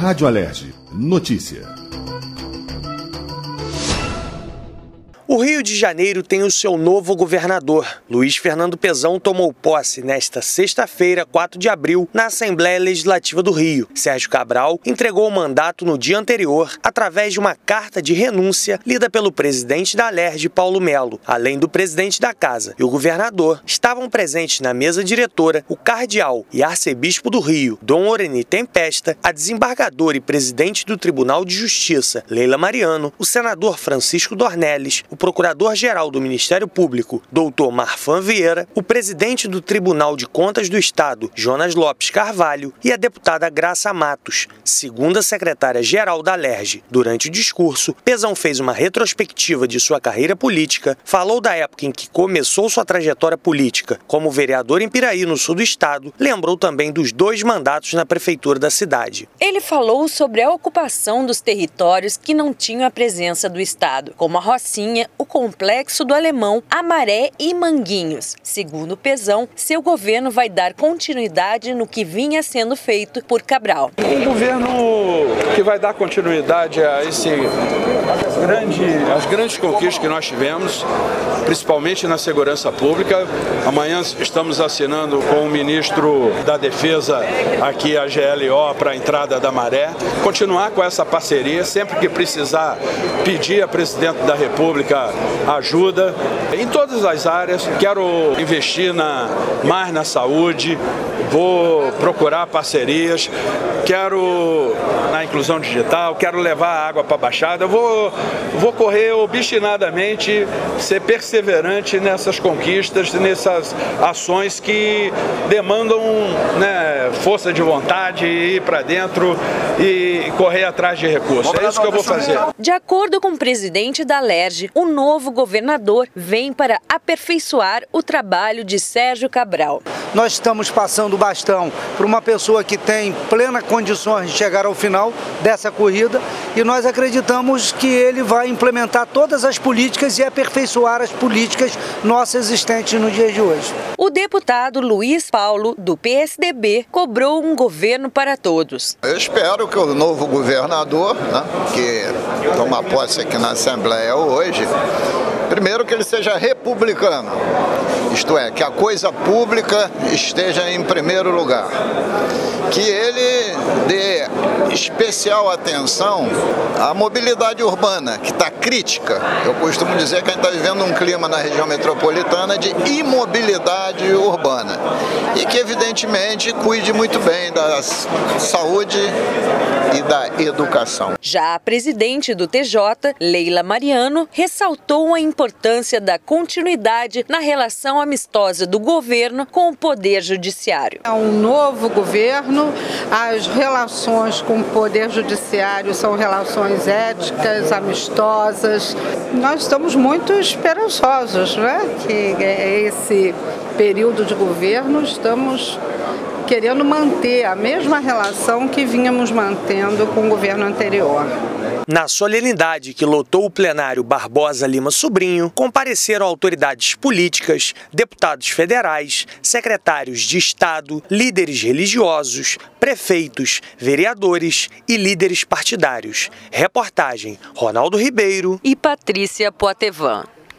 Rádio Alerj. Notícia. O Rio de Janeiro tem o seu novo governador. Luiz Fernando Pezão tomou posse nesta sexta-feira, 4 de abril, na Assembleia Legislativa do Rio. Sérgio Cabral entregou o mandato no dia anterior através de uma carta de renúncia lida pelo presidente da Alerj, Paulo Melo. Além do presidente da casa e o governador, estavam presentes na mesa diretora o cardeal e arcebispo do Rio, Dom Oreni Tempesta, a desembargadora e presidente do Tribunal de Justiça, Leila Mariano, o senador Francisco Dornelles, o procurador-geral do Ministério Público, Dr. Marfan Vieira, o presidente do Tribunal de Contas do Estado, Jonas Lopes Carvalho, e a deputada Graça Matos, segunda secretária-geral da Alerj. Durante o discurso, Pezão fez uma retrospectiva de sua carreira política, falou da época em que começou sua trajetória política como vereador em Piraí, no sul do estado, lembrou também dos 2 mandatos na prefeitura da cidade. Ele falou sobre a ocupação dos territórios que não tinham a presença do Estado, como a Rocinha, o Complexo do Alemão, Amaré e Manguinhos. Segundo Pezão, seu governo vai dar continuidade no que vinha sendo feito por Cabral. Um governo que vai dar continuidade a as grandes conquistas que nós tivemos, principalmente na segurança pública. Amanhã estamos assinando com o ministro da Defesa aqui a GLO para a entrada da Maré. Continuar com essa parceria, sempre que precisar pedir a presidente da República ajuda em todas as áreas. Quero investir mais na saúde, vou procurar parcerias, quero na inclusão digital, quero levar a água para a Baixada. Vou correr obstinadamente, ser perseverante nessas conquistas, nessas ações que demandam, força de vontade, ir para dentro e correr atrás de recursos. É isso que eu vou fazer. De acordo com o presidente da Alerj, o novo governador vem para aperfeiçoar o trabalho de Sérgio Cabral. Nós estamos passando o bastão para uma pessoa que tem plenas condições de chegar ao final dessa corrida e nós acreditamos que ele vai implementar todas as políticas e aperfeiçoar as políticas nossas existentes no dia de hoje. O deputado Luiz Paulo, do PSDB, cobrou um governo para todos. Eu espero que o novo governador, que toma posse aqui na Assembleia hoje, primeiro que ele seja republicano, isto é, que a coisa pública esteja em primeiro lugar, que ele dê especial atenção à mobilidade urbana, que está crítica. Eu costumo dizer que a gente está vivendo um clima na região metropolitana de imobilidade urbana e que, evidentemente, cuide muito bem da saúde e da educação. Já a presidente do TJ, Leila Mariano, ressaltou a importância da continuidade na relação amistosa do governo com o Poder Judiciário. É um novo governo, as relações com o Poder Judiciário são relações éticas, amistosas. Nós estamos muito esperançosos, que esse período de governo estamos querendo manter a mesma relação que vínhamos mantendo com o governo anterior. Na solenidade que lotou o plenário Barbosa Lima Sobrinho, compareceram autoridades políticas, deputados federais, secretários de Estado, líderes religiosos, prefeitos, vereadores e líderes partidários. Reportagem: Ronaldo Ribeiro e Patrícia Poitevin.